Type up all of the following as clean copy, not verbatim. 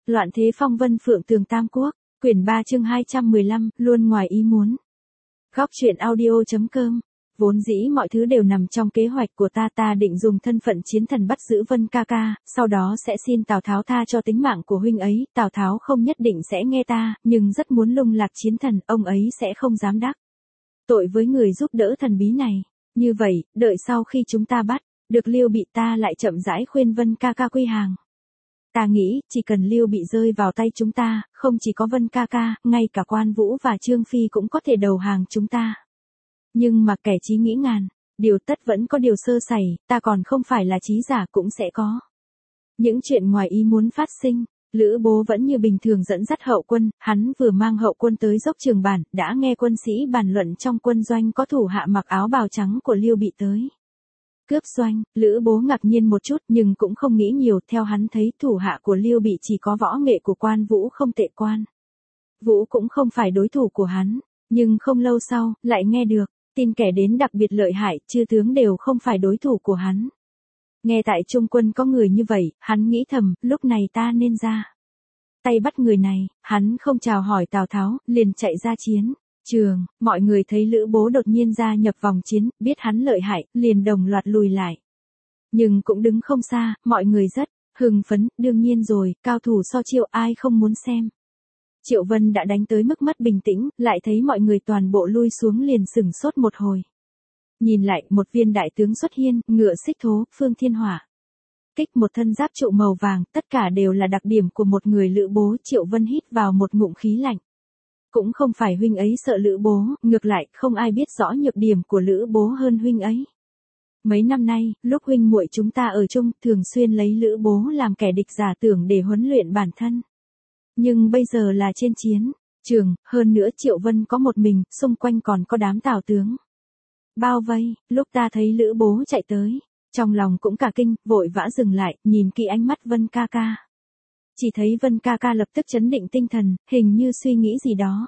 Loạn thế phong vân phượng tường tam quốc, quyển 3 chương 215, luôn ngoài ý muốn. Góc truyện audio.com. Vốn dĩ mọi thứ đều nằm trong kế hoạch của ta định dùng thân phận chiến thần bắt giữ Vân ca ca, sau đó sẽ xin Tào Tháo tha cho tính mạng của huynh ấy, Tào Tháo không nhất định sẽ nghe ta, nhưng rất muốn lung lạc chiến thần, ông ấy sẽ không dám đắc tội với người giúp đỡ thần bí này. Như vậy, đợi sau khi chúng ta bắt được Liêu Bị ta lại chậm rãi khuyên Vân ca ca quy hàng. Ta nghĩ, chỉ cần Liêu Bị rơi vào tay chúng ta, không chỉ có Vân ca ca, ngay cả Quan Vũ và Trương Phi cũng có thể đầu hàng chúng ta. Nhưng mà kẻ trí nghĩ ngàn, điều tất vẫn có điều sơ sẩy, ta còn không phải là trí giả cũng sẽ có những chuyện ngoài ý muốn phát sinh. Lữ Bố vẫn như bình thường dẫn dắt hậu quân, hắn vừa mang hậu quân tới dốc Trường Bản, đã nghe quân sĩ bàn luận trong quân doanh có thủ hạ mặc áo bào trắng của Liêu Bị tới cướp doanh. Lữ Bố ngạc nhiên một chút nhưng cũng không nghĩ nhiều, theo hắn thấy thủ hạ của Liêu Bị chỉ có võ nghệ của Quan Vũ không tệ, Quan Vũ cũng không phải đối thủ của hắn. Nhưng không lâu sau, lại nghe được tin kẻ đến đặc biệt lợi hại, chư tướng đều không phải đối thủ của hắn. Nghe tại Trung quân có người như vậy, hắn nghĩ thầm, lúc này ta nên ra tay bắt người này. Hắn không chào hỏi Tào Tháo, liền chạy ra chiến trường. Mọi người thấy Lữ Bố đột nhiên gia nhập vòng chiến, biết hắn lợi hại, liền đồng loạt lùi lại. Nhưng cũng đứng không xa, mọi người rất hưng phấn, đương nhiên rồi, cao thủ so chiêu ai không muốn xem. Triệu Vân đã đánh tới mức mất bình tĩnh, lại thấy mọi người toàn bộ lui xuống liền sửng sốt một hồi. Nhìn lại, một viên đại tướng xuất hiện, ngựa xích thố, phương thiên hỏa kích, một thân giáp trụ màu vàng, tất cả đều là đặc điểm của một người Lữ Bố. Triệu Vân hít vào một ngụm khí lạnh. Cũng không phải huynh ấy sợ Lữ Bố, ngược lại, không ai biết rõ nhược điểm của Lữ Bố hơn huynh ấy. Mấy năm nay, lúc huynh muội chúng ta ở chung, thường xuyên lấy Lữ Bố làm kẻ địch giả tưởng để huấn luyện bản thân. Nhưng bây giờ là trên chiến trường, hơn nữa Triệu Vân có một mình, xung quanh còn có đám Tào tướng bao vây. Lúc ta thấy Lữ Bố chạy tới, trong lòng cũng cả kinh, vội vã dừng lại, nhìn kỹ ánh mắt Vân ca ca. Chỉ thấy Vân ca ca lập tức trấn định tinh thần, hình như suy nghĩ gì đó.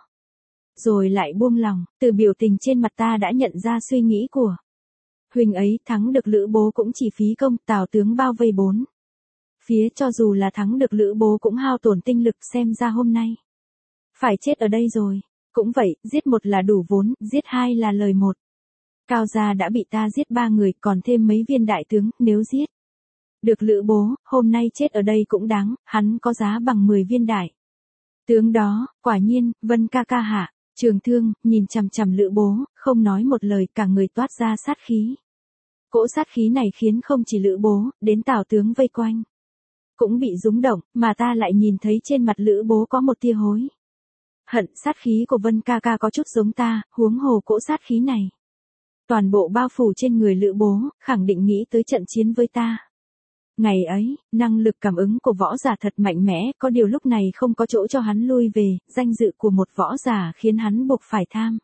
Rồi lại buông lòng, từ biểu tình trên mặt ta đã nhận ra suy nghĩ của huynh ấy. Thắng được Lữ Bố cũng chỉ phí công, Tào tướng bao vây bốn phía, cho dù là thắng được Lữ Bố cũng hao tổn tinh lực, xem ra hôm nay phải chết ở đây rồi. Cũng vậy, giết một là đủ vốn, giết hai là lời một. Cao gia đã bị ta giết 3 người, còn thêm mấy viên đại tướng, nếu giết được Lữ Bố, hôm nay chết ở đây cũng đáng, hắn có giá bằng 10 viên đại tướng đó. Quả nhiên, Vân ca ca hạ trường thương, nhìn chằm chằm Lữ Bố, không nói một lời, cả người toát ra sát khí. Cỗ sát khí này khiến không chỉ Lữ Bố, đến Tào tướng vây quanh cũng bị rúng động, mà ta lại nhìn thấy trên mặt Lữ Bố có một tia hối hận. Sát khí của Vân ca ca có chút giống ta, huống hồ cỗ sát khí này toàn bộ bao phủ trên người Lữ Bố, khẳng định nghĩ tới trận chiến với ta. Ngày ấy, năng lực cảm ứng của võ giả thật mạnh mẽ, có điều lúc này không có chỗ cho hắn lui về, danh dự của một võ giả khiến hắn buộc phải tham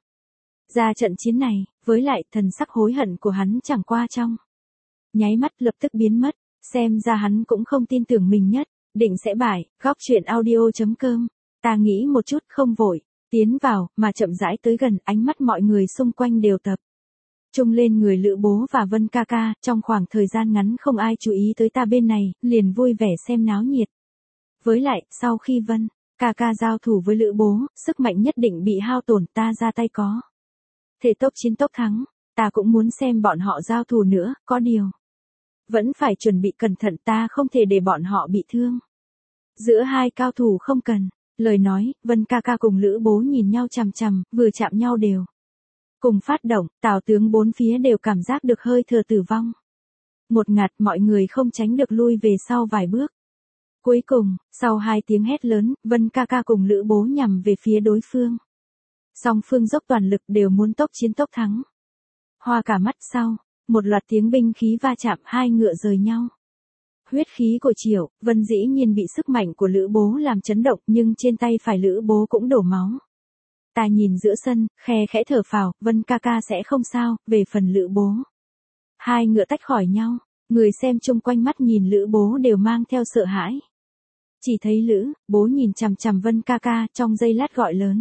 ra trận chiến này, với lại thần sắc hối hận của hắn chẳng qua trong nháy mắt lập tức biến mất, xem ra hắn cũng không tin tưởng mình nhất định sẽ bại. Góc truyện audio.com. Ta nghĩ một chút, không vội tiến vào, mà chậm rãi tới gần, ánh mắt mọi người xung quanh đều tập trung lên người Lữ Bố và Vân ca ca. Trong khoảng thời gian ngắn không ai chú ý tới ta bên này, liền vui vẻ xem náo nhiệt. Với lại, sau khi Vân ca ca giao thủ với Lữ Bố, sức mạnh nhất định bị hao tổn, ta ra tay có thể tốc chiến tốc thắng. Ta cũng muốn xem bọn họ giao thủ nữa, có điều vẫn phải chuẩn bị cẩn thận, ta không thể để bọn họ bị thương. Giữa hai cao thủ không cần lời nói, Vân ca ca cùng Lữ Bố nhìn nhau chằm chằm, vừa chạm nhau đều cùng phát động. Tào tướng bốn phía đều cảm giác được hơi thở tử vong một ngạt, mọi người không tránh được lui về sau vài bước. Cuối cùng, sau 2 tiếng hét lớn, Vân ca ca cùng Lữ Bố nhằm về phía đối phương. Song phương dốc toàn lực, đều muốn tốc chiến tốc thắng. Hoa cả mắt sau, một loạt tiếng binh khí va chạm, hai ngựa rời nhau. Huyết khí của Triệu Vân dĩ nhiên bị sức mạnh của Lữ Bố làm chấn động, nhưng trên tay phải Lữ Bố cũng đổ máu. Ta nhìn giữa sân, khe khẽ thở phào, Vân ca ca sẽ không sao. Về phần Lữ Bố, hai ngựa tách khỏi nhau, người xem chung quanh mắt nhìn Lữ Bố đều mang theo sợ hãi. Chỉ thấy Lữ Bố nhìn chằm chằm Vân ca ca, trong giây lát gọi lớn: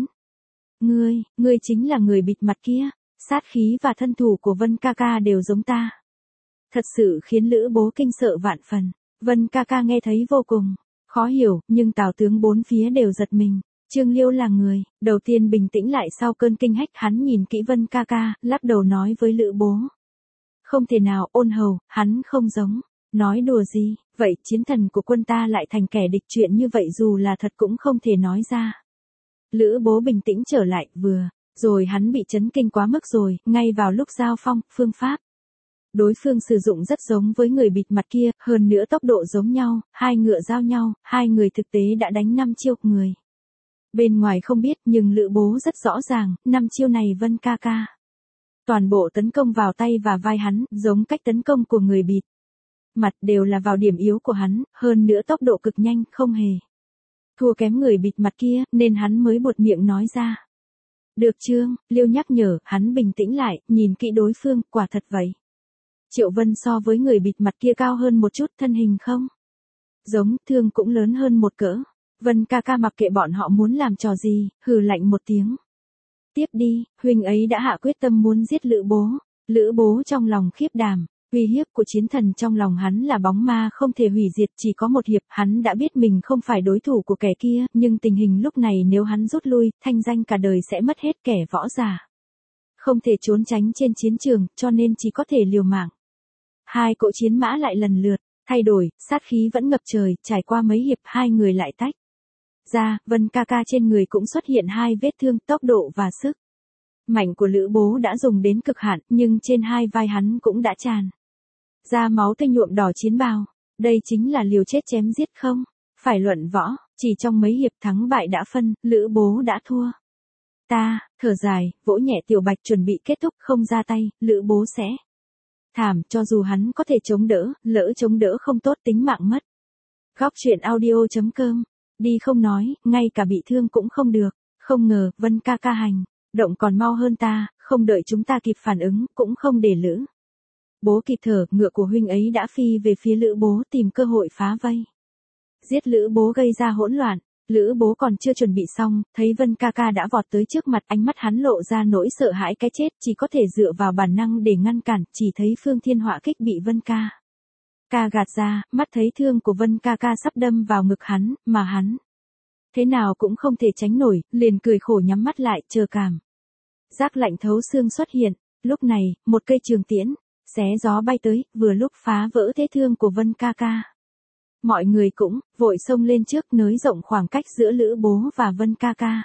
Ngươi chính là người bịt mặt kia. Sát khí và thân thủ của Vân ca ca đều giống ta. Thật sự khiến Lữ Bố kinh sợ vạn phần. Vân ca ca nghe thấy vô cùng Khó hiểu, nhưng Tào tướng bốn phía đều giật mình. Trương Liêu là người, đầu tiên bình tĩnh lại sau cơn kinh hách, hắn nhìn kỹ Vân ca ca, lắc đầu nói với Lữ bố. Không thể nào, Ôn hầu, hắn không giống. Nói đùa gì, vậy chiến thần của quân ta lại thành kẻ địch, chuyện như vậy dù là thật cũng không thể nói ra. Lữ bố bình tĩnh trở lại, rồi hắn bị chấn kinh quá mức rồi, ngay vào lúc giao phong, phương pháp. Đối phương sử dụng rất giống với người bịt mặt kia, hơn nữa tốc độ giống nhau, hai ngựa giao nhau, hai người thực tế đã đánh 5 chiêu người. Bên ngoài không biết nhưng Lữ bố rất rõ ràng, 5 chiêu này Vân ca ca. Toàn bộ tấn công vào tay và vai hắn, giống cách tấn công của người bịt mặt, đều là vào điểm yếu của hắn, hơn nữa tốc độ cực nhanh, không hề thua kém người bịt mặt kia, nên hắn mới buột miệng nói ra. Được Trương Liêu nhắc nhở, hắn bình tĩnh lại, nhìn kỹ đối phương, quả thật vậy. Triệu Vân so với người bịt mặt kia cao hơn một chút, thân hình không giống, thương cũng lớn hơn một cỡ. Vân ca ca mặc kệ bọn họ muốn làm trò gì, hừ lạnh một tiếng. Tiếp đi, huynh ấy đã hạ quyết tâm muốn giết Lữ bố. Lữ bố trong lòng khiếp đảm, uy hiếp của chiến thần trong lòng hắn là bóng ma không thể hủy diệt, chỉ có một hiệp, hắn đã biết mình không phải đối thủ của kẻ kia, nhưng tình hình lúc này nếu hắn rút lui, thanh danh cả đời sẽ mất hết, kẻ võ giả không thể trốn tránh trên chiến trường, cho nên chỉ có thể liều mạng. Hai cỗ chiến mã lại lần lượt thay đổi, sát khí vẫn ngập trời, trải qua mấy hiệp hai người lại tách ra, Vân ca ca trên người cũng xuất hiện hai vết thương, tốc độ và sức mạnh của Lữ bố đã dùng đến cực hạn, nhưng trên hai vai hắn cũng đã tràn ra máu tươi nhuộm đỏ chiến bào. Đây chính là liều chết chém giết không phải luận võ, chỉ trong mấy hiệp thắng bại đã phân, Lữ bố đã thua. Ta thở dài, vỗ nhẹ Tiểu Bạch chuẩn bị kết thúc, không ra tay, Lữ bố sẽ thảm, cho dù hắn có thể chống đỡ, lỡ chống đỡ không tốt tính mạng mất. Góc truyện audio.com, đi không nói, ngay cả bị thương cũng không được. Không ngờ, Vân ca ca hành động còn mau hơn ta, không đợi chúng ta kịp phản ứng, cũng không để Lữ bố kịp thở, ngựa của huynh ấy đã phi về phía Lữ bố, tìm cơ hội phá vây. Giết Lữ bố gây ra hỗn loạn. Lữ bố còn chưa chuẩn bị xong, thấy Vân ca ca đã vọt tới trước mặt, ánh mắt hắn lộ ra nỗi sợ hãi cái chết, chỉ có thể dựa vào bản năng để ngăn cản, chỉ thấy Phương Thiên Họa kích bị Vân ca gạt ra, mắt thấy thương của Vân ca sắp đâm vào ngực hắn, mà hắn thế nào cũng không thể tránh nổi, liền cười khổ nhắm mắt lại, chờ cảm giác lạnh thấu xương xuất hiện. Lúc này, một cây trường tiễn xé gió bay tới, vừa lúc phá vỡ thế thương của Vân ca ca. Mọi người cũng vội xông lên trước, nới rộng khoảng cách giữa Lữ bố và Vân ca ca.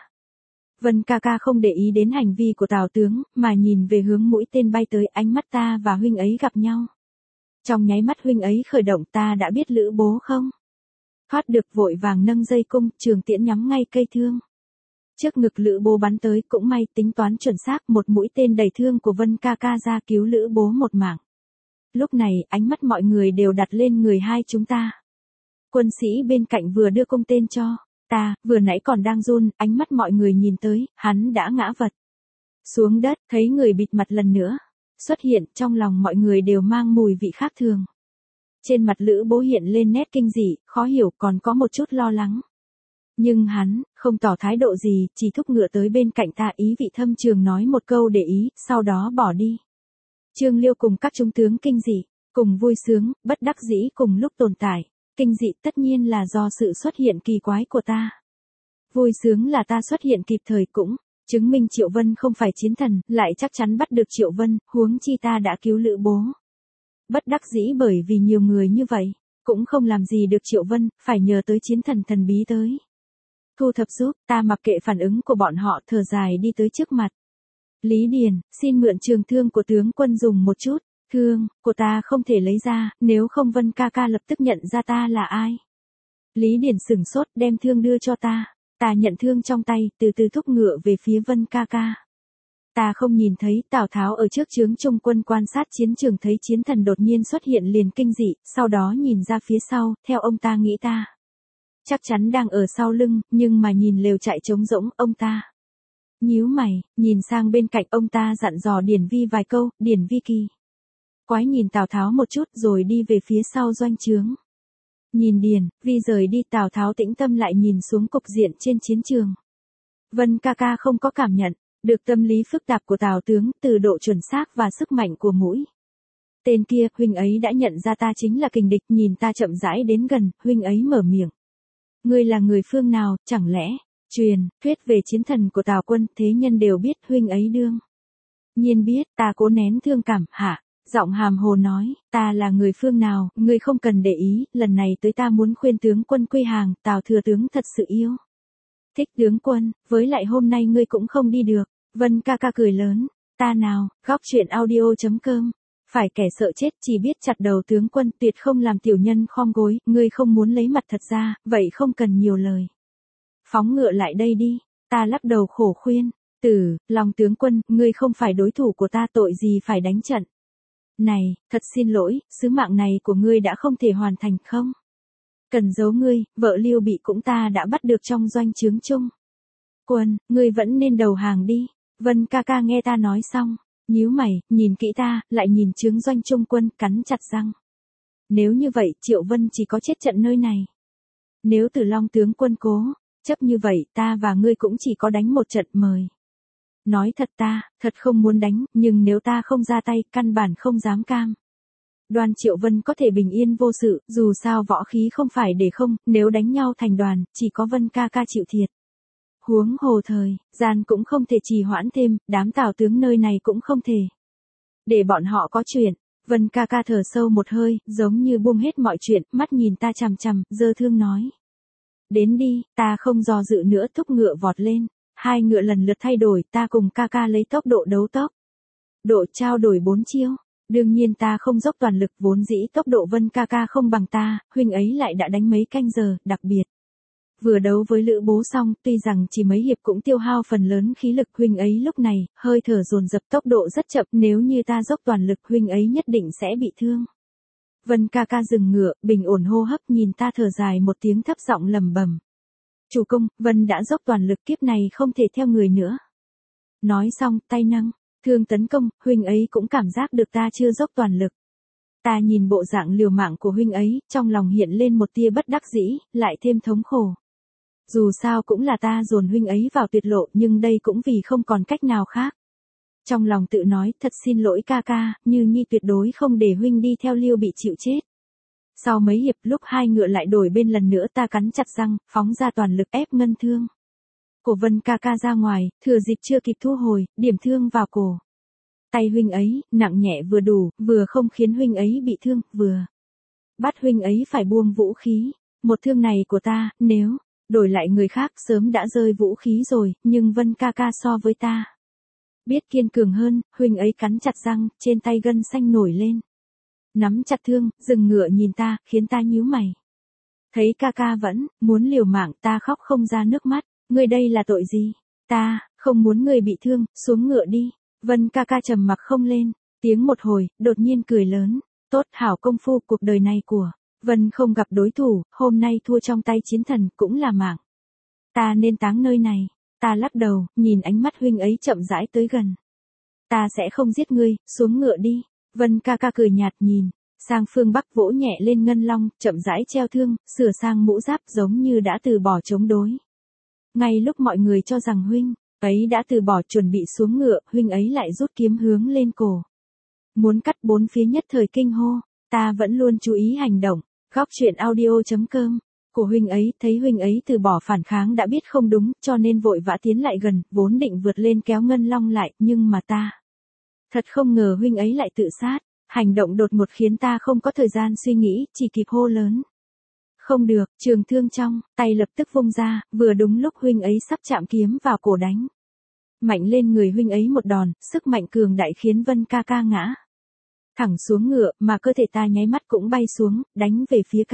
Vân ca ca không để ý đến hành vi của Tào tướng, mà nhìn về hướng mũi tên bay tới, ánh mắt ta và huynh ấy gặp nhau. Trong nháy mắt huynh ấy khởi động, ta đã biết Lữ bố không thoát được, vội vàng nâng dây cung, trường tiễn nhắm ngay cây thương trước ngực Lữ bố bắn tới, cũng may tính toán chuẩn xác, một mũi tên đẩy thương của Vân ca ca ra, cứu Lữ bố một mạng. Lúc này, ánh mắt mọi người đều đặt lên người hai chúng ta. Quân sĩ bên cạnh vừa đưa cung tên cho ta, vừa nãy còn đang run, ánh mắt mọi người nhìn tới, hắn đã ngã vật xuống đất, thấy người bịt mặt lần nữa xuất hiện, trong lòng mọi người đều mang mùi vị khác thường. Trên mặt Lữ bố hiện lên nét kinh dị, khó hiểu, còn có một chút lo lắng. Nhưng hắn không tỏ thái độ gì, chỉ thúc ngựa tới bên cạnh ta, ý vị thâm trường nói một câu để ý, sau đó bỏ đi. Trương Liêu cùng các trung tướng kinh dị, cùng vui sướng, bất đắc dĩ cùng lúc tồn tại. Kinh dị tất nhiên là do sự xuất hiện kỳ quái của ta. Vui sướng là ta xuất hiện kịp thời, cũng chứng minh Triệu Vân không phải chiến thần, lại chắc chắn bắt được Triệu Vân, huống chi ta đã cứu Lữ bố. Bất đắc dĩ bởi vì nhiều người như vậy, cũng không làm gì được Triệu Vân, phải nhờ tới chiến thần thần bí tới thu thập giúp, ta mặc kệ phản ứng của bọn họ, thở dài đi tới trước mặt Lý Điền, xin mượn trường thương của tướng quân dùng một chút. Thương của ta không thể lấy ra, nếu không Vân ca ca lập tức nhận ra ta là ai. Lý Điền sửng sốt, đem thương đưa cho ta. Ta nhận thương trong tay, từ từ thúc ngựa về phía Vân ca ca. Ta không nhìn thấy, Tào Tháo ở trước trướng trung quân quan sát chiến trường, thấy chiến thần đột nhiên xuất hiện liền kinh dị, sau đó nhìn ra phía sau, theo ông ta nghĩ ta chắc chắn đang ở sau lưng, nhưng mà nhìn lều trại trống rỗng, ông ta nhíu mày, nhìn sang bên cạnh, ông ta dặn dò Điển Vi vài câu. Điển Vi kỳ quái nhìn Tào Tháo một chút rồi đi về phía sau doanh trướng. Nhìn Điển Vi rời đi, Tào Tháo tĩnh tâm lại nhìn xuống cục diện trên chiến trường. Vân ca ca không có cảm nhận được tâm lý phức tạp của Tào tướng, từ độ chuẩn xác và sức mạnh của mũi tên kia, huynh ấy đã nhận ra ta chính là kình địch, nhìn ta chậm rãi đến gần, huynh ấy mở miệng Ngươi là người phương nào, chẳng lẽ, truyền, thuyết về chiến thần của Tào Quân, thế nhân đều biết huynh ấy đương. Nhiên biết, ta cố nén thương cảm, hả? Giọng hàm hồ nói, ta là người phương nào, ngươi không cần để ý, lần này tới ta muốn khuyên tướng quân quy hàng, Tào thừa tướng thật sự yêu. Thích tướng quân, với lại hôm nay ngươi cũng không đi được. Vân ca ca cười lớn, ta nào, góc chuyện audio.com. Phải kẻ sợ chết chỉ biết chặt đầu tướng quân, tuyệt không làm tiểu nhân khom gối, ngươi không muốn lấy mặt thật ra, vậy không cần nhiều lời. Phóng ngựa lại đây đi, ta lắc đầu khổ khuyên, lòng tướng quân, ngươi không phải đối thủ của ta, tội gì phải đánh trận. Này, thật xin lỗi, sứ mạng này của ngươi đã không thể hoàn thành không? Cần giấu ngươi, vợ Lưu Bị cũng ta đã bắt được trong doanh trướng chung. Quân, ngươi vẫn nên đầu hàng đi. Vân ca ca nghe ta nói xong, nhíu mày, nhìn kỹ ta, lại nhìn trướng doanh trung quân, cắn chặt răng. Nếu như vậy, Triệu Vân chỉ có chết trận nơi này. Nếu Tử Long tướng quân cố, chấp như vậy, ta và ngươi cũng chỉ có đánh một trận mời. Nói thật ta, thật không muốn đánh, nhưng nếu ta không ra tay, căn bản không dám cam. Đoàn Triệu Vân có thể bình yên vô sự, dù sao võ khí không phải để không, nếu đánh nhau thành đoàn, chỉ có Vân ca ca chịu thiệt. Huống hồ thời, gian cũng không thể trì hoãn thêm, đám Tào tướng nơi này cũng không thể. Để bọn họ có chuyện, Vân ca ca thở sâu một hơi, giống như buông hết mọi chuyện, mắt nhìn ta chằm chằm, dơ thương nói. Đến đi, ta không do dự nữa, thúc ngựa vọt lên. Hai ngựa lần lượt thay đổi, ta cùng ca ca lấy tốc độ đấu tốc. Độ trao đổi 4 chiêu. Đương nhiên ta không dốc toàn lực, vốn dĩ tốc độ Vân ca ca không bằng ta, huynh ấy lại đã đánh mấy canh giờ, đặc biệt. Vừa đấu với Lữ Bố xong, tuy rằng chỉ mấy hiệp cũng tiêu hao phần lớn khí lực, huynh ấy lúc này, hơi thở dồn dập, tốc độ rất chậm, nếu như ta dốc toàn lực huynh ấy nhất định sẽ bị thương. Vân ca ca dừng ngựa, bình ổn hô hấp, nhìn ta thở dài một tiếng, thấp giọng lẩm bẩm. Chủ công, Vân đã dốc toàn lực, kiếp này không thể theo người nữa. Nói xong, tay nâng, thương tấn công, huynh ấy cũng cảm giác được ta chưa dốc toàn lực. Ta nhìn bộ dạng liều mạng của huynh ấy, trong lòng hiện lên một tia bất đắc dĩ, lại thêm thống khổ. Dù sao cũng là ta dồn huynh ấy vào tuyệt lộ, nhưng đây cũng vì không còn cách nào khác. Trong lòng tự nói, thật xin lỗi ca ca, Như Nhi tuyệt đối không để huynh đi theo Lưu Bị chịu chết. Sau mấy hiệp, lúc hai ngựa lại đổi bên lần nữa, ta cắn chặt răng, phóng ra toàn lực ép ngân thương. Cổ Vân ca ca ra ngoài, thừa dịp chưa kịp thu hồi, điểm thương vào cổ. Tay huynh ấy, nặng nhẹ vừa đủ, vừa không khiến huynh ấy bị thương, vừa bắt huynh ấy phải buông vũ khí. Một thương này của ta, nếu đổi lại người khác sớm đã rơi vũ khí rồi, nhưng Vân ca ca so với ta biết kiên cường hơn, huynh ấy cắn chặt răng, trên tay gân xanh nổi lên. Nắm chặt thương, dừng ngựa nhìn ta, khiến ta nhíu mày. Thấy ca ca vẫn muốn liều mạng, ta khóc không ra nước mắt. Ngươi đây là tội gì? Ta không muốn ngươi bị thương, xuống ngựa đi. Vân ca ca trầm mặc không lên. Tiếng một hồi, đột nhiên cười lớn. Tốt hảo công phu, cuộc đời này của Vân không gặp đối thủ, hôm nay thua trong tay chiến thần cũng là mạng. Ta nên táng nơi này. Ta lắc đầu, nhìn ánh mắt huynh ấy chậm rãi tới gần. Ta sẽ không giết ngươi, xuống ngựa đi. Vân ca ca cười nhạt nhìn sang phương Bắc, vỗ nhẹ lên ngân long, chậm rãi treo thương, sửa sang mũ giáp, giống như đã từ bỏ chống đối. Ngay lúc mọi người cho rằng huynh ấy đã từ bỏ chuẩn bị xuống ngựa, huynh ấy lại rút kiếm hướng lên cổ. Muốn cắt bốn phía, nhất thời kinh hô, ta vẫn luôn chú ý hành động. Góc chuyện audio.com. Của huynh ấy, thấy huynh ấy từ bỏ phản kháng đã biết không đúng, cho nên vội vã tiến lại gần, vốn định vượt lên kéo ngân long lại, nhưng mà ta thật không ngờ huynh ấy lại tự sát. Hành động đột ngột khiến ta không có thời gian suy nghĩ, chỉ kịp hô lớn. Không được, trường thương trong tay lập tức vung ra, vừa đúng lúc huynh ấy sắp chạm kiếm vào cổ đánh mạnh lên người huynh ấy một đòn, sức mạnh cường đại khiến Vân ca ca ngã thẳng xuống ngựa, mà cơ thể ta nháy mắt cũng bay xuống, đánh về phía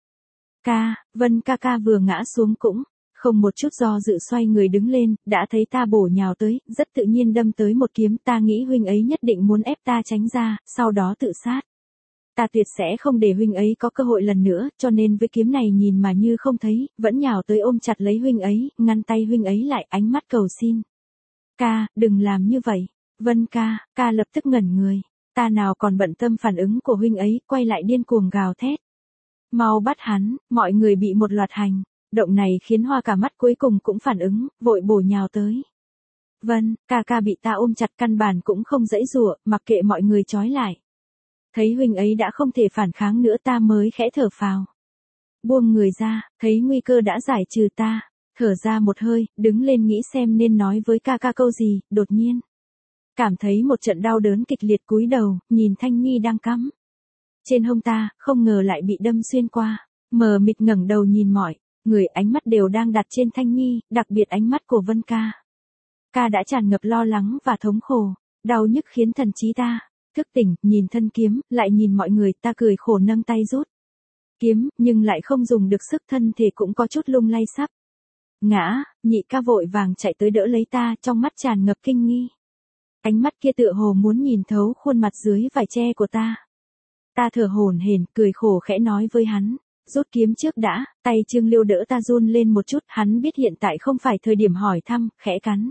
Vân ca ca vừa ngã xuống cũng không một chút do dự xoay người đứng lên, đã thấy ta bổ nhào tới, rất tự nhiên đâm tới một kiếm, ta nghĩ huynh ấy nhất định muốn ép ta tránh ra, sau đó tự sát. Ta tuyệt sẽ không để huynh ấy có cơ hội lần nữa, cho nên với kiếm này nhìn mà như không thấy, vẫn nhào tới ôm chặt lấy huynh ấy, ngăn tay huynh ấy lại, ánh mắt cầu xin. Ca, đừng làm như vậy. Vân ca lập tức ngẩn người. Ta nào còn bận tâm phản ứng của huynh ấy, quay lại điên cuồng gào thét. Mau bắt hắn, mọi người bị một loạt hành động này khiến hoa cả mắt cuối cùng cũng phản ứng, vội bổ nhào tới. Vân ca bị ta ôm chặt, căn bản cũng không dãy dụa, mặc kệ mọi người trói lại. Thấy huynh ấy đã không thể phản kháng nữa, ta mới khẽ thở phào. buông người ra, thấy nguy cơ đã giải trừ ta, thở ra một hơi, đứng lên nghĩ xem nên nói với ca ca câu gì, đột nhiên. Cảm thấy một trận đau đớn kịch liệt cúi đầu, nhìn Thanh Nhi đang cắm trên hông ta, không ngờ lại bị đâm xuyên qua, mờ mịt ngẩng đầu nhìn mọi người, ánh mắt đều đang đặt trên Thanh Nhi, đặc biệt ánh mắt của Vân ca. Ca đã tràn ngập lo lắng và thống khổ, đau nhức khiến thần trí ta thức tỉnh, nhìn thân kiếm, lại nhìn mọi người, ta cười khổ nâng tay rút kiếm, nhưng lại không dùng được sức, thân thể cũng có chút lung lay sắp ngã. Nhị ca vội vàng chạy tới đỡ lấy ta, trong mắt tràn ngập kinh nghi. Ánh mắt kia tựa hồ muốn nhìn thấu khuôn mặt dưới vải che của ta. Ta thở hổn hển, cười khổ khẽ nói với hắn, rút kiếm trước đã. Tay Trương Liêu đỡ ta run lên một chút, hắn biết hiện tại không phải thời điểm hỏi thăm, khẽ cắn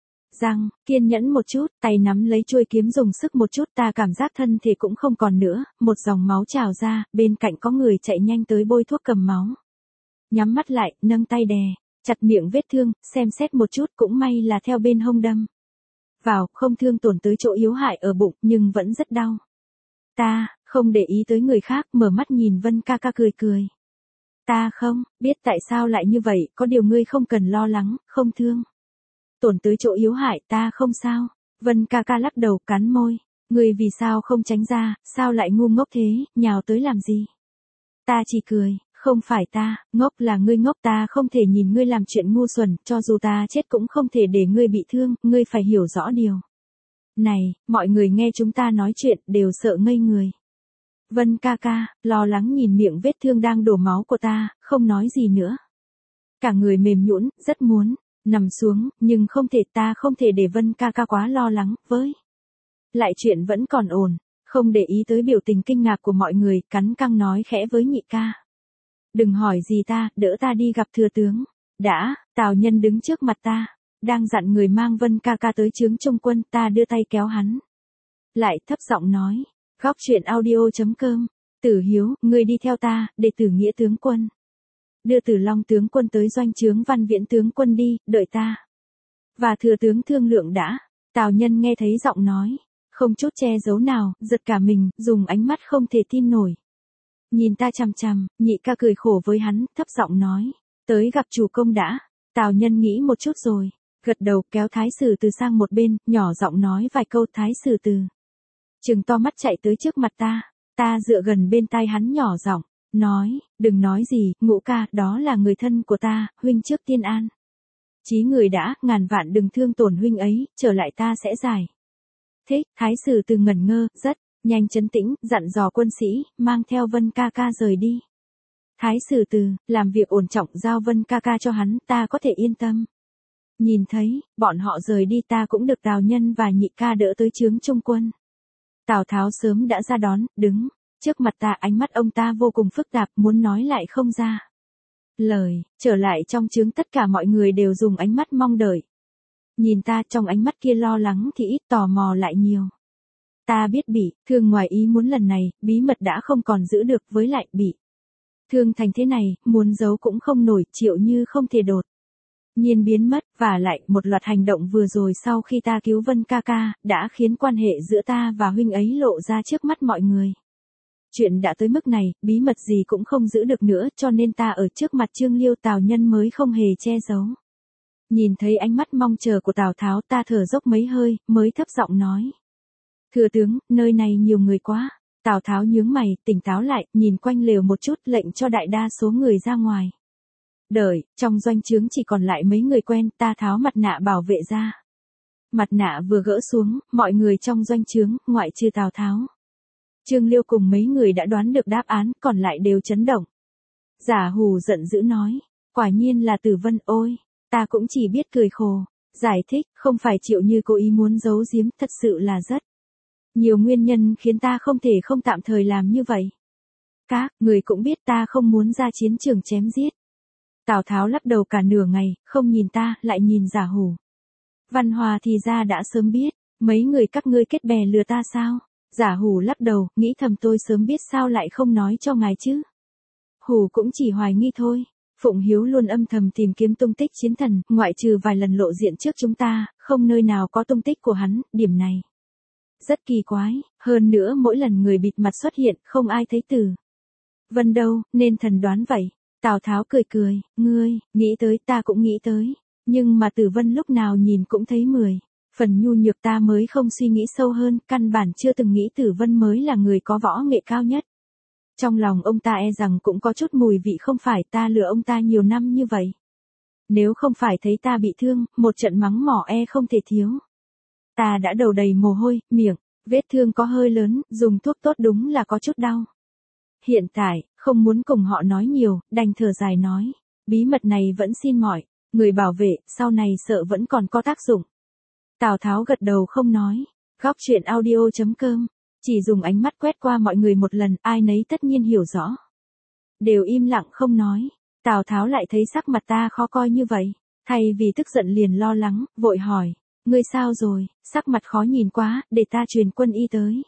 răng, kiên nhẫn một chút, tay nắm lấy chuôi kiếm dùng sức một chút, ta cảm giác thân thể cũng không còn nữa, một dòng máu trào ra, bên cạnh có người chạy nhanh tới bôi thuốc cầm máu. Nhắm mắt lại, nâng tay đè chặt miệng vết thương, xem xét một chút, cũng may là theo bên hông đâm vào, không thương tổn tới chỗ yếu hại ở bụng, nhưng vẫn rất đau. Ta không để ý tới người khác, mở mắt nhìn Vân ca ca cười cười. Ta không biết tại sao lại như vậy, có điều ngươi không cần lo lắng, không thương tổn tới chỗ yếu hại, ta không sao. Vân ca ca lắc đầu, cắn môi. Ngươi vì sao không tránh ra, sao lại ngu ngốc thế, nhào tới làm gì? Ta chỉ cười, không phải ta, ngốc là ngươi ngốc, ta không thể nhìn ngươi làm chuyện ngu xuẩn, cho dù ta chết cũng không thể để ngươi bị thương, ngươi phải hiểu rõ điều này. Mọi người nghe chúng ta nói chuyện, đều sợ ngây người. Vân ca ca, lo lắng nhìn miệng vết thương đang đổ máu của ta, không nói gì nữa. Cả người mềm nhũn, rất muốn nằm xuống, nhưng không thể, ta không thể để Vân ca ca quá lo lắng, với lại chuyện vẫn còn ổn, không để ý tới biểu tình kinh ngạc của mọi người, cắn răng nói khẽ với nhị ca. Đừng hỏi gì ta, đỡ ta đi gặp thừa tướng. Đã. Tào Nhân đứng trước mặt ta, đang dặn người mang Vân ca ca tới chướng trung quân, ta đưa tay kéo hắn lại, thấp giọng nói, góc truyện audio.com, Tử Hiếu, ngươi đi theo ta, để Tử Nghĩa tướng quân đưa Tử Long tướng quân tới doanh trướng Văn Viễn tướng quân đi, đợi ta và thừa tướng thương lượng đã. Tào Nhân nghe thấy giọng nói, không chút che giấu nào, giật cả mình, dùng ánh mắt không thể tin nổi nhìn ta chằm chằm. Nhị ca cười khổ với hắn, thấp giọng nói, tới gặp chủ công đã. Tào Nhân nghĩ một chút rồi gật đầu, kéo Thái Sử Từ sang một bên, nhỏ giọng nói vài câu. Thái Sử Từ trừng to mắt chạy tới trước mặt ta. Ta dựa gần bên tai hắn nhỏ giọng nói, đừng nói gì, Ngũ ca, đó là người thân của ta, huynh trước tiên an chí người đã, ngàn vạn đừng thương tổn huynh ấy, trở lại ta sẽ giải thích. Thái Sử Từ ngẩn ngơ, rất nhanh trấn tĩnh, dặn dò quân sĩ, mang theo Vân ca ca rời đi. Thái Sử Từ, làm việc ổn trọng, giao Vân ca ca cho hắn, ta có thể yên tâm. Nhìn thấy, bọn họ rời đi, ta cũng được Tào Nhân và nhị ca đỡ tới chướng trung quân. Tào Tháo sớm đã ra đón, đứng trước mặt ta, ánh mắt ông ta vô cùng phức tạp, muốn nói lại không ra lời. Trở lại trong chướng, tất cả mọi người đều dùng ánh mắt mong đợi nhìn ta, trong ánh mắt kia lo lắng thì ít, tò mò lại nhiều. Ta biết bị thương ngoài ý muốn lần này, bí mật đã không còn giữ được, với lại bị thương thành thế này, muốn giấu cũng không nổi, Triệu Như không thể đột nhiên biến mất, và lại một loạt hành động vừa rồi sau khi ta cứu Vân ca ca, đã khiến quan hệ giữa ta và huynh ấy lộ ra trước mắt mọi người. Chuyện đã tới mức này, bí mật gì cũng không giữ được nữa, cho nên ta ở trước mặt Trương Liêu, Tào Nhân mới không hề che giấu. Nhìn thấy ánh mắt mong chờ của Tào Tháo, ta thở dốc mấy hơi, mới thấp giọng nói, thừa tướng, nơi này nhiều người quá. Tào Tháo nhướng mày, tỉnh táo lại, nhìn quanh lều một chút, lệnh cho đại đa số người ra ngoài đợi. Trong doanh trướng chỉ còn lại mấy người quen, ta tháo mặt nạ bảo vệ ra. Mặt nạ vừa gỡ xuống, mọi người trong doanh trướng, ngoại trừ Tào Tháo, Trương Liêu cùng mấy người đã đoán được đáp án, còn lại đều chấn động. Giả Hù giận dữ nói, quả nhiên là Tử Vân. Ôi, ta cũng chỉ biết cười khổ, giải thích, không phải Triệu Như cố ý muốn giấu giếm, thật sự là rất nhiều nguyên nhân khiến ta không thể không tạm thời làm như vậy. Các người cũng biết ta không muốn ra chiến trường chém giết. Tào Tháo lắc đầu cả nửa ngày, không nhìn ta, lại nhìn Giả Hủ. Văn Hòa thì ra đã sớm biết, mấy người các ngươi kết bè lừa ta sao? Giả Hủ lắc đầu, nghĩ thầm tôi sớm biết sao lại không nói cho ngài chứ. Hủ cũng chỉ hoài nghi thôi. Phụng Hiếu luôn âm thầm tìm kiếm tung tích chiến thần, ngoại trừ vài lần lộ diện trước chúng ta, không nơi nào có tung tích của hắn, điểm này rất kỳ quái, hơn nữa mỗi lần người bịt mặt xuất hiện, không ai thấy Tử Vân đâu, nên thần đoán vậy. Tào Tháo cười cười, ngươi, nghĩ tới ta cũng nghĩ tới. Nhưng mà Tử Vân lúc nào nhìn cũng thấy 10. Phần nhu nhược ta mới không suy nghĩ sâu hơn, căn bản chưa từng nghĩ Tử Vân mới là người có võ nghệ cao nhất. Trong lòng ông ta e rằng cũng có chút mùi vị không phải ta lừa ông ta nhiều năm như vậy. Nếu không phải thấy ta bị thương, một trận mắng mỏ e không thể thiếu. Ta đã đầu đầy mồ hôi, miệng, vết thương có hơi lớn, dùng thuốc tốt đúng là có chút đau. Hiện tại, không muốn cùng họ nói nhiều, đành thở dài nói. Bí mật này vẫn xin mọi người bảo vệ, sau này sợ vẫn còn có tác dụng. Tào Tháo gật đầu không nói. Góc truyện audio.com. Chỉ dùng ánh mắt quét qua mọi người một lần, ai nấy tất nhiên hiểu rõ. Đều im lặng không nói. Tào Tháo lại thấy sắc mặt ta khó coi như vậy. Thay vì tức giận liền lo lắng, vội hỏi. Ngươi sao rồi, sắc mặt khó nhìn quá, để ta truyền quân y tới.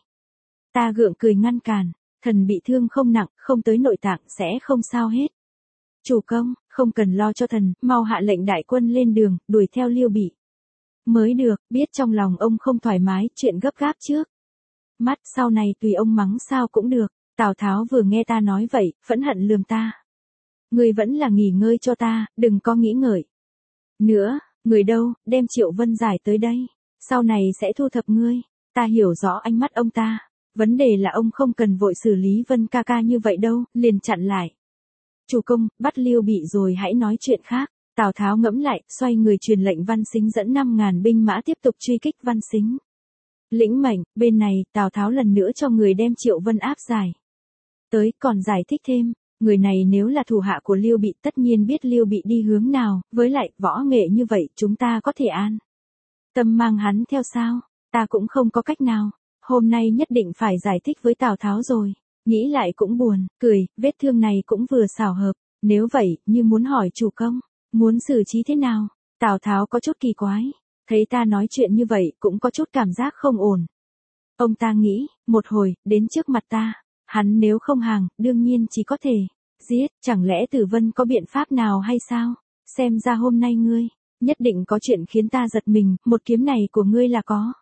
Ta gượng cười ngăn cản. Thần bị thương không nặng, không tới nội tạng sẽ không sao hết. Chủ công, không cần lo cho thần, mau hạ lệnh đại quân lên đường, đuổi theo Liêu Bị. Mới được, biết trong lòng ông không thoải mái, chuyện gấp gáp trước. Mắt sau này tùy ông mắng sao cũng được. Tào Tháo vừa nghe ta nói vậy, phẫn hận lườm ta. Ngươi vẫn là nghỉ ngơi cho ta, đừng có nghĩ ngợi. Nữa, người đâu, đem Triệu Vân giải tới đây. Sau này sẽ thu thập ngươi. Ta hiểu rõ ánh mắt ông ta. Vấn đề là ông không cần vội xử lý Vân ca ca như vậy đâu, liền chặn lại. Chủ công, bắt Liêu Bị rồi hãy nói chuyện khác. Tào Tháo ngẫm lại, xoay người truyền lệnh Văn Sính dẫn 5.000 binh mã tiếp tục truy kích Văn Sính. Lĩnh mệnh, bên này, Tào Tháo lần nữa cho người đem Triệu Vân áp giải. Tới, còn giải thích thêm, người này nếu là thủ hạ của Liêu Bị tất nhiên biết Liêu Bị đi hướng nào, với lại, võ nghệ như vậy chúng ta có thể an tâm mang hắn theo sao, ta cũng không có cách nào. Hôm nay nhất định phải giải thích với Tào Tháo rồi. Nghĩ lại cũng buồn, cười, vết thương này cũng vừa xảo hợp. Nếu vậy, như muốn hỏi chủ công, muốn xử trí thế nào? Tào Tháo có chút kỳ quái. Thấy ta nói chuyện như vậy, cũng có chút cảm giác không ổn. Ông ta nghĩ, một hồi, đến trước mặt ta. Hắn nếu không hàng, đương nhiên chỉ có thể giết. Chẳng lẽ Tử Vân có biện pháp nào hay sao? Xem ra hôm nay ngươi, nhất định có chuyện khiến ta giật mình, một kiếm này của ngươi là có.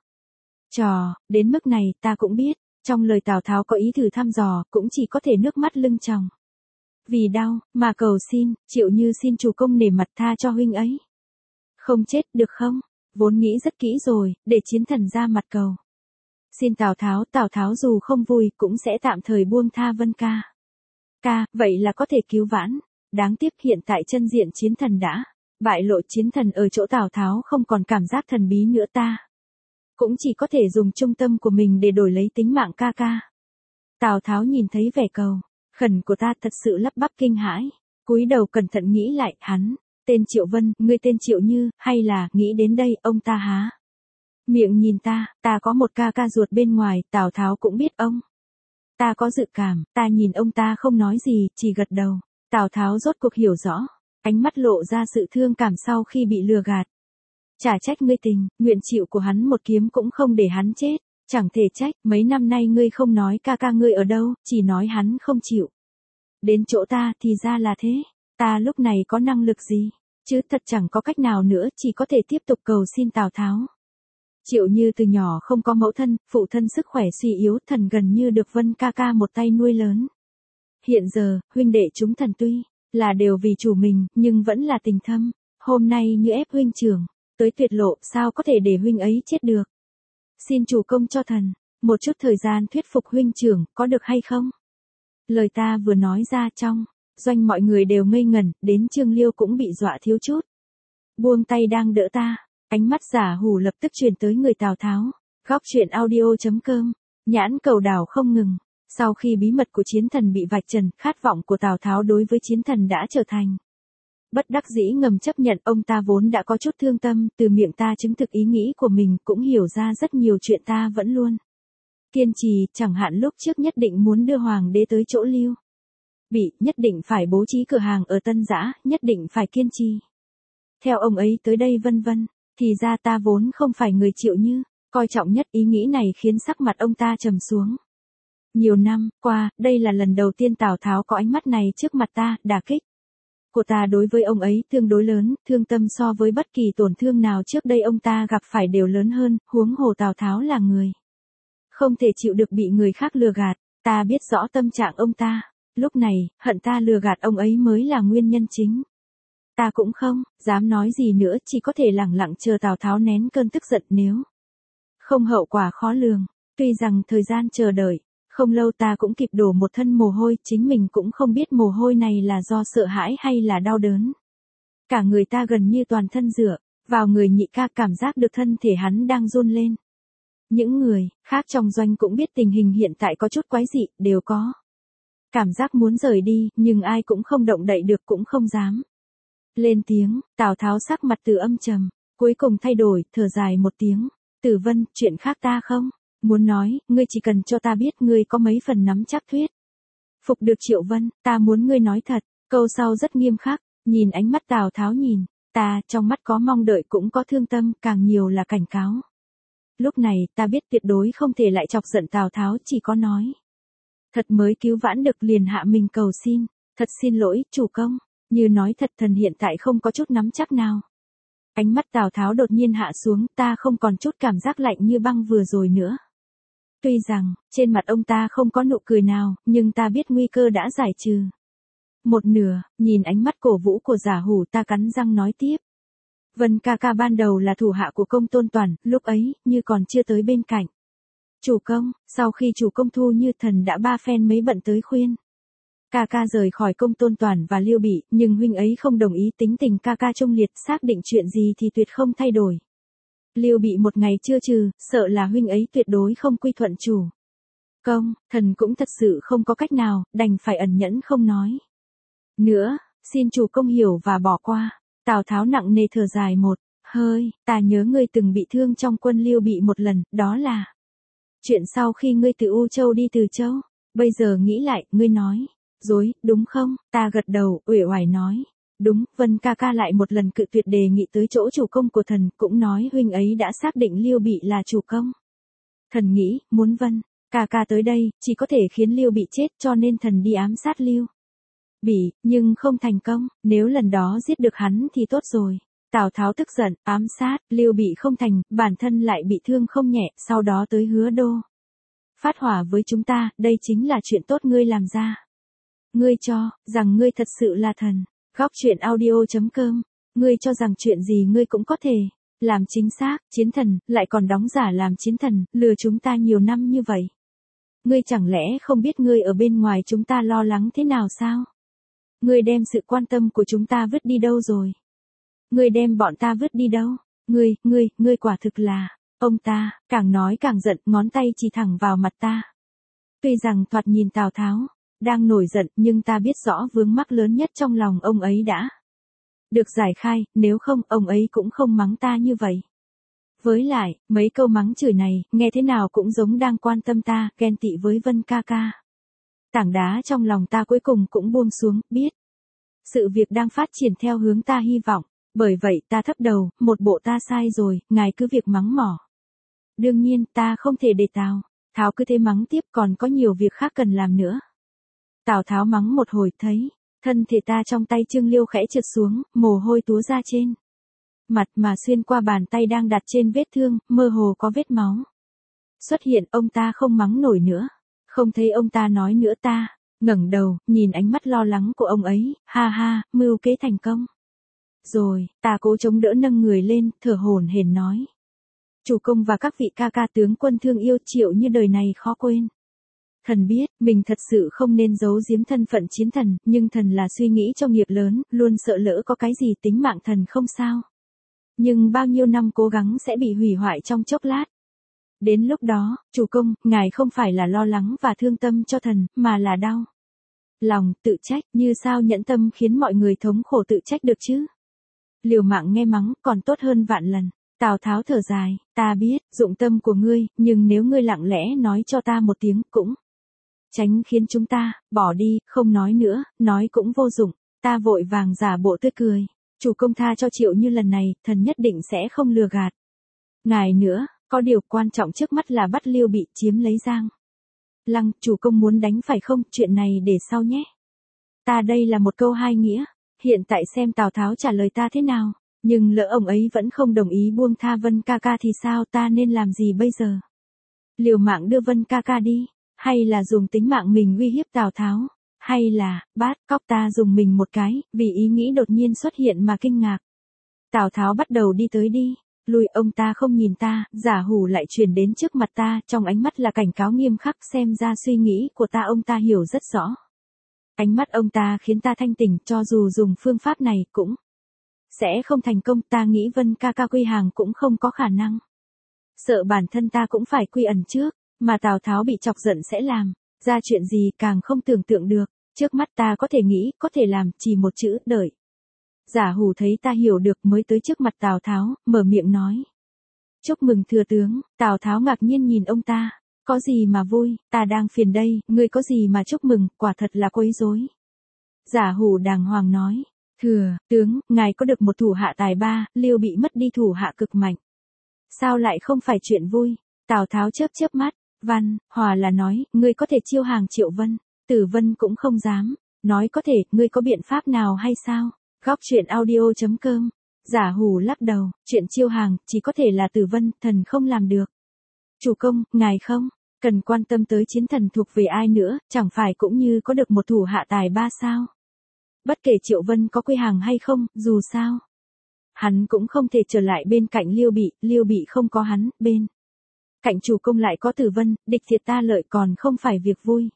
Đến mức này ta cũng biết, trong lời Tào Tháo có ý thử thăm dò, cũng chỉ có thể nước mắt lưng tròng. Vì đau, mà cầu xin, Triệu Như xin chủ công nể mặt tha cho huynh ấy. Không chết được không? Vốn nghĩ rất kỹ rồi, để chiến thần ra mặt cầu. Xin Tào Tháo dù không vui cũng sẽ tạm thời buông tha Vân ca. Vậy là có thể cứu vãn. Đáng tiếc hiện tại chân diện chiến thần đã bại lộ, chiến thần ở chỗ Tào Tháo không còn cảm giác thần bí nữa ta. Cũng chỉ có thể dùng trung tâm của mình để đổi lấy tính mạng ca ca. Tào Tháo nhìn thấy vẻ cầu khẩn của ta thật sự lắp bắp kinh hãi. Cúi đầu cẩn thận nghĩ lại, hắn, tên Triệu Vân, ngươi tên Triệu Như, hay là, nghĩ đến đây, ông ta há miệng nhìn ta có một ca ca ruột bên ngoài, Tào Tháo cũng biết ông. Ta có dự cảm, ta nhìn ông ta không nói gì, chỉ gật đầu. Tào Tháo rốt cuộc hiểu rõ, ánh mắt lộ ra sự thương cảm sau khi bị lừa gạt. Chả trách ngươi tình, nguyện chịu của hắn một kiếm cũng không để hắn chết. Chẳng thể trách, mấy năm nay ngươi không nói ca ca ngươi ở đâu, chỉ nói hắn không chịu. Đến chỗ ta thì ra là thế. Ta lúc này có năng lực gì? Chứ thật chẳng có cách nào nữa, chỉ có thể tiếp tục cầu xin Tào Tháo. Triệu Như từ nhỏ không có mẫu thân, phụ thân sức khỏe suy yếu, thần gần như được Vân ca ca một tay nuôi lớn. Hiện giờ, huynh đệ chúng thần tuy là đều vì chủ mình, nhưng vẫn là tình thâm. Hôm nay như ép huynh trưởng tới tuyệt lộ, sao có thể để huynh ấy chết được? Xin chủ công cho thần một chút thời gian thuyết phục huynh trưởng, có được hay không? Lời ta vừa nói ra trong doanh mọi người đều ngây ngẩn, đến Trương Liêu cũng bị dọa thiếu chút. Buông tay đang đỡ ta, ánh mắt giả hủ lập tức truyền tới người Tào Tháo. Góc truyện audio.com. Nhãn cầu đảo không ngừng. Sau khi bí mật của chiến thần bị vạch trần, khát vọng của Tào Tháo đối với chiến thần đã trở thành bất đắc dĩ ngầm chấp nhận. Ông ta vốn đã có chút thương tâm, từ miệng ta chứng thực ý nghĩ của mình, cũng hiểu ra rất nhiều chuyện ta vẫn luôn kiên trì, chẳng hạn lúc trước nhất định muốn đưa hoàng đế tới chỗ Liêu Bị, nhất định phải bố trí cửa hàng ở Tân Giã, nhất định phải kiên trì theo ông ấy tới đây vân vân. Thì ra ta vốn không phải người Triệu Như, coi trọng nhất ý nghĩ này khiến sắc mặt ông ta trầm xuống. Nhiều năm qua, đây là lần đầu tiên Tào Tháo có ánh mắt này trước mặt ta, đả kích của ta đối với ông ấy tương đối lớn, thương tâm so với bất kỳ tổn thương nào trước đây ông ta gặp phải đều lớn hơn, huống hồ Tào Tháo là người không thể chịu được bị người khác lừa gạt, ta biết rõ tâm trạng ông ta. Lúc này, hận ta lừa gạt ông ấy mới là nguyên nhân chính. Ta cũng không dám nói gì nữa, chỉ có thể lẳng lặng chờ Tào Tháo nén cơn tức giận, nếu không hậu quả khó lường. Tuy rằng thời gian chờ đợi không lâu, ta cũng kịp đổ một thân mồ hôi, chính mình cũng không biết mồ hôi này là do sợ hãi hay là đau đớn. Cả người ta gần như toàn thân dựa vào người Nhị ca, cảm giác được thân thể hắn đang run lên. Những người khác trong doanh cũng biết tình hình hiện tại có chút quái dị, đều có cảm giác muốn rời đi, nhưng ai cũng không động đậy được, cũng không dám lên tiếng. Tào Tháo sắc mặt từ âm trầm, cuối cùng thay đổi, thở dài một tiếng. Tử Vân, chuyện khác ta không muốn nói, ngươi chỉ cần cho ta biết ngươi có mấy phần nắm chắc thuyết phục được Triệu Vân, ta muốn ngươi nói thật. Câu sau rất nghiêm khắc, nhìn ánh mắt Tào Tháo nhìn ta, trong mắt có mong đợi cũng có thương tâm, càng nhiều là cảnh cáo. Lúc này, ta biết tuyệt đối không thể lại chọc giận Tào Tháo, chỉ có nói thật mới cứu vãn được, liền hạ mình cầu xin. Thật xin lỗi, chủ công. Như nói thật, thần hiện tại không có chút nắm chắc nào. Ánh mắt Tào Tháo đột nhiên hạ xuống, ta không còn chút cảm giác lạnh như băng vừa rồi nữa. Tuy rằng, trên mặt ông ta không có nụ cười nào, nhưng ta biết nguy cơ đã giải trừ một nửa. Nhìn ánh mắt cổ vũ của Giả Hủ, ta cắn răng nói tiếp. Vân ca ca ban đầu là thủ hạ của Công Tôn Toàn, lúc ấy, như còn chưa tới bên cạnh chủ công. Sau khi chủ công thu Như Thần đã ba phen mấy bận tới khuyên ca ca rời khỏi Công Tôn Toàn và Liêu Bị, nhưng huynh ấy không đồng ý, tính tình ca ca trung liệt, xác định chuyện gì thì tuyệt không thay đổi. Liêu Bị một ngày chưa trừ, sợ là huynh ấy tuyệt đối không quy thuận chủ công. Thần cũng thật sự không có cách nào, đành phải ẩn nhẫn không nói nữa, xin chủ công hiểu và bỏ qua. Tào Tháo nặng nề thở dài một hơi, ta nhớ ngươi từng bị thương trong quân Liêu Bị một lần, đó là chuyện sau khi ngươi từ U Châu đi Từ Châu. Bây giờ nghĩ lại, ngươi nói dối, đúng không? Ta gật đầu, uể oải nói. Đúng. Vân ca ca lại một lần cự tuyệt đề nghị tới chỗ chủ công của thần, cũng nói huynh ấy đã xác định Liêu Bị là chủ công. Thần nghĩ, muốn Vân ca ca tới đây, chỉ có thể khiến Liêu Bị chết, cho nên thần đi ám sát Liêu Bị, nhưng không thành công. Nếu lần đó giết được hắn thì tốt rồi. Tào Tháo tức giận, ám sát Liêu Bị không thành, bản thân lại bị thương không nhẹ, sau đó tới Hứa Đô phát hỏa với chúng ta, đây chính là chuyện tốt ngươi làm ra. Ngươi cho rằng ngươi thật sự là thần. Góc truyện audio.com. Ngươi cho rằng chuyện gì ngươi cũng có thể làm chính xác, chiến thần, lại còn đóng giả làm chiến thần, lừa chúng ta nhiều năm như vậy. Ngươi chẳng lẽ không biết ngươi ở bên ngoài chúng ta lo lắng thế nào sao? Ngươi đem sự quan tâm của chúng ta vứt đi đâu rồi? Ngươi đem bọn ta vứt đi đâu? Ngươi quả thực là... Ông ta, càng nói càng giận, ngón tay chỉ thẳng vào mặt ta. Tuy rằng thoạt nhìn Tào Tháo đang nổi giận, nhưng ta biết rõ vướng mắc lớn nhất trong lòng ông ấy đã được giải khai, nếu không, ông ấy cũng không mắng ta như vậy. Với lại, mấy câu mắng chửi này, nghe thế nào cũng giống đang quan tâm ta, ghen tị với Vân ca ca. Tảng đá trong lòng ta cuối cùng cũng buông xuống, biết sự việc đang phát triển theo hướng ta hy vọng. Bởi vậy ta thấp đầu, một bộ ta sai rồi, ngài cứ việc mắng mỏ. Đương nhiên, ta không thể để Tào Tháo cứ thế mắng tiếp, còn có nhiều việc khác cần làm nữa. Tào Tháo mắng một hồi, thấy thân thể ta trong tay Trương Liêu khẽ trượt xuống, mồ hôi túa ra trên mặt, mà xuyên qua bàn tay đang đặt trên vết thương, mơ hồ có vết máu xuất hiện. Ông ta không mắng nổi nữa. Không thấy ông ta nói nữa, ta ngẩng đầu, nhìn ánh mắt lo lắng của ông ấy, ha ha, mưu kế thành công rồi. Ta cố chống đỡ, nâng người lên, thở hổn hển nói. Chủ công và các vị ca ca tướng quân thương yêu Triệu Như đời này khó quên. Thần biết, mình thật sự không nên giấu giếm thân phận chiến thần, nhưng thần là suy nghĩ cho nghiệp lớn, luôn sợ lỡ có cái gì, tính mạng thần không sao. Nhưng bao nhiêu năm cố gắng sẽ bị hủy hoại trong chốc lát. Đến lúc đó, chủ công, ngài không phải là lo lắng và thương tâm cho thần, mà là đau lòng, tự trách, như sao nhẫn tâm khiến mọi người thống khổ tự trách được chứ. Liều mạng nghe mắng, còn tốt hơn vạn lần. Tào Tháo thở dài, ta biết, dụng tâm của ngươi, nhưng nếu ngươi lặng lẽ nói cho ta một tiếng, cũng tránh khiến chúng ta bỏ đi, không nói nữa, nói cũng vô dụng. Ta vội vàng giả bộ tươi cười. Chủ công tha cho Triệu Như lần này, thần nhất định sẽ không lừa gạt ngài nữa. Có điều quan trọng trước mắt là bắt Liêu Bị chiếm lấy Giang Lăng. Chủ công muốn đánh phải không? Chuyện này để sau nhé. Ta đây là một câu hai nghĩa. Hiện tại xem Tào Tháo trả lời ta thế nào. Nhưng lỡ ông ấy vẫn không đồng ý buông tha Vân ca ca thì sao, ta nên làm gì bây giờ? Liều mạng đưa Vân ca ca đi, hay là dùng tính mạng mình uy hiếp Tào Tháo? Hay là, bát cóc ta dùng mình một cái, vì ý nghĩ đột nhiên xuất hiện mà kinh ngạc. Tào Tháo bắt đầu đi tới đi, lui ông ta không nhìn ta, giả hủ lại chuyển đến trước mặt ta, trong ánh mắt là cảnh cáo nghiêm khắc xem ra suy nghĩ của ta ông ta hiểu rất rõ. Ánh mắt ông ta khiến ta thanh tỉnh cho dù dùng phương pháp này cũng sẽ không thành công ta nghĩ Vân ca ca quy hàng cũng không có khả năng. Sợ bản thân ta cũng phải quy ẩn trước, mà Tào Tháo bị chọc giận sẽ làm, ra chuyện gì càng không tưởng tượng được, trước mắt ta có thể nghĩ, có thể làm, chỉ một chữ, đợi. Giả hủ thấy ta hiểu được mới tới trước mặt Tào Tháo, mở miệng nói. Chúc mừng thừa tướng, Tào Tháo ngạc nhiên nhìn ông ta, có gì mà vui, ta đang phiền đây, ngươi có gì mà chúc mừng, quả thật là quấy rối. Giả hủ đàng hoàng nói, thừa tướng, ngài có được một thủ hạ tài ba, Liêu bị mất đi thủ hạ cực mạnh. Sao lại không phải chuyện vui? Tào Tháo chớp chớp mắt, Văn, Hòa là nói, ngươi có thể chiêu hàng Triệu Vân, Tử Vân cũng không dám, nói có thể, ngươi có biện pháp nào hay sao? Góc truyện audio.com. Giả hủ lắc đầu, chuyện chiêu hàng, chỉ có thể là Tử Vân, thần không làm được. Chủ công, ngài không cần quan tâm tới chiến thần thuộc về ai nữa, chẳng phải cũng như có được một thủ hạ tài ba sao? Bất kể Triệu Vân có quy hàng hay không, dù sao, hắn cũng không thể trở lại bên cạnh Liêu Bị không có hắn, bên cạnh chủ công lại có Tử Vân, địch thiệt ta lợi còn không phải việc vui.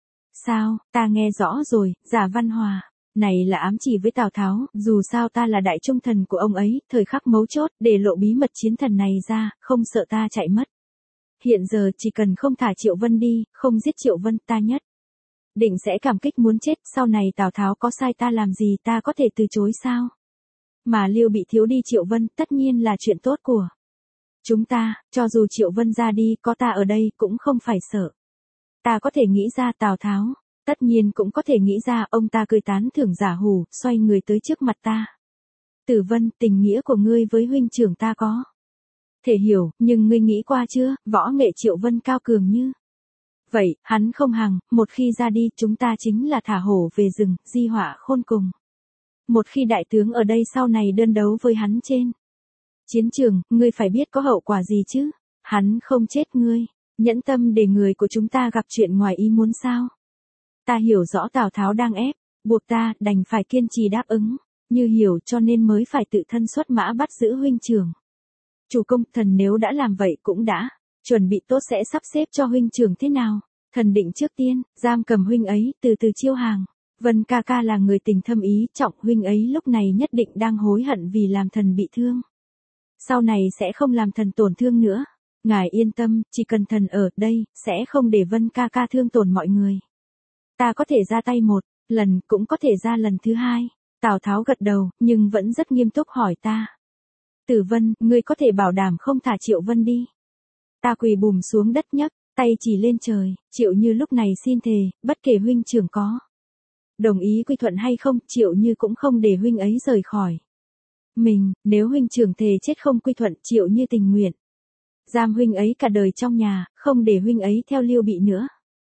Sao, ta nghe rõ rồi, Giả Văn Hòa, này là ám chỉ với Tào Tháo, dù sao ta là đại trung thần của ông ấy, thời khắc mấu chốt, để lộ bí mật chiến thần này ra, không sợ ta chạy mất. Hiện giờ chỉ cần không thả Triệu Vân đi, không giết Triệu Vân ta nhất định sẽ cảm kích muốn chết, sau này Tào Tháo có sai ta làm gì ta có thể từ chối sao? Mà Liêu bị thiếu đi Triệu Vân tất nhiên là chuyện tốt của chúng ta, cho dù Triệu Vân ra đi có ta ở đây cũng không phải sợ. Ta có thể nghĩ ra Tào Tháo, tất nhiên cũng có thể nghĩ ra ông ta cười tán thưởng giả hủ, xoay người tới trước mặt ta. Tử Vân, tình nghĩa của ngươi với huynh trưởng ta có thể hiểu, nhưng ngươi nghĩ qua chưa, võ nghệ Triệu Vân cao cường như vậy, hắn không hằng, một khi ra đi chúng ta chính là thả hổ về rừng, di họa khôn cùng. Một khi đại tướng ở đây sau này đơn đấu với hắn trên chiến trường, ngươi phải biết có hậu quả gì chứ, hắn không chết ngươi, nhẫn tâm để người của chúng ta gặp chuyện ngoài ý muốn sao. Ta hiểu rõ Tào Tháo đang ép, buộc ta đành phải kiên trì đáp ứng, như hiểu cho nên mới phải tự thân xuất mã bắt giữ huynh trưởng. Chủ công, thần nếu đã làm vậy cũng đã chuẩn bị tốt sẽ sắp xếp cho huynh trưởng thế nào, thần định trước tiên giam cầm huynh ấy, từ từ chiêu hàng. Vân ca ca là người tình thâm ý trọng, huynh ấy lúc này nhất định đang hối hận vì làm thần bị thương. Sau này sẽ không làm thần tổn thương nữa. Ngài yên tâm, chỉ cần thần ở đây, sẽ không để Vân ca ca thương tổn mọi người. Ta có thể ra tay một lần, cũng có thể ra lần thứ hai. Tào Tháo gật đầu, nhưng vẫn rất nghiêm túc hỏi ta. Tử Vân, ngươi có thể bảo đảm không thả Triệu Vân đi. Ta quỳ bùm xuống đất nhấc tay chỉ lên trời, Triệu Như lúc này xin thề, bất kể huynh trưởng có đồng ý quy thuận hay không, Triệu Như cũng không để huynh ấy rời khỏi mình, nếu huynh trưởng thề chết không quy thuận, Triệu Như tình nguyện giam huynh ấy cả đời trong nhà, không để huynh ấy theo Liêu Bị nữa.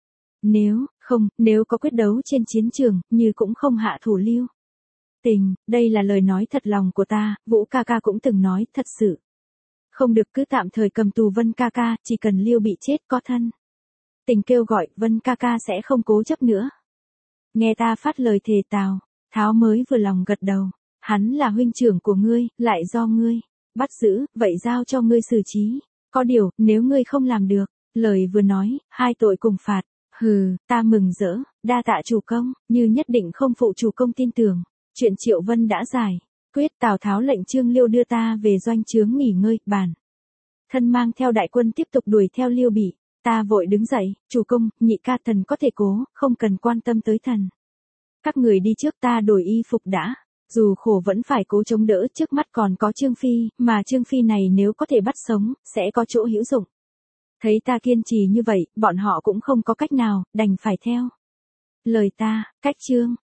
Nếu có quyết đấu trên chiến trường, Như cũng không hạ thủ Liêu Tình, đây là lời nói thật lòng của ta, Vũ ca ca cũng từng nói, thật sự không được cứ tạm thời cầm tù Vân ca ca, chỉ cần Liêu Bị chết có thân tình kêu gọi, Vân ca ca sẽ không cố chấp nữa. Nghe ta phát lời thề, Tào Tháo mới vừa lòng gật đầu, hắn là huynh trưởng của ngươi, lại do ngươi bắt giữ, vậy giao cho ngươi xử trí. Có điều, nếu ngươi không làm được, lời vừa nói, hai tội cùng phạt. Hừ, ta mừng rỡ, đa tạ chủ công, Như nhất định không phụ chủ công tin tưởng. Chuyện Triệu Vân đã giải quyết, Tào Tháo lệnh Trương Liêu đưa ta về doanh trướng nghỉ ngơi, bản thân mang theo đại quân tiếp tục đuổi theo Liêu Bị. Ta vội đứng dậy, chủ công, nhị ca, thần có thể cố, không cần quan tâm tới thần. Các người đi trước, ta đổi y phục đã. Dù khổ vẫn phải cố chống đỡ, trước mắt còn có Trương Phi, mà Trương Phi này nếu có thể bắt sống, sẽ có chỗ hữu dụng. Thấy ta kiên trì như vậy, bọn họ cũng không có cách nào, đành phải theo lời ta. Cách chương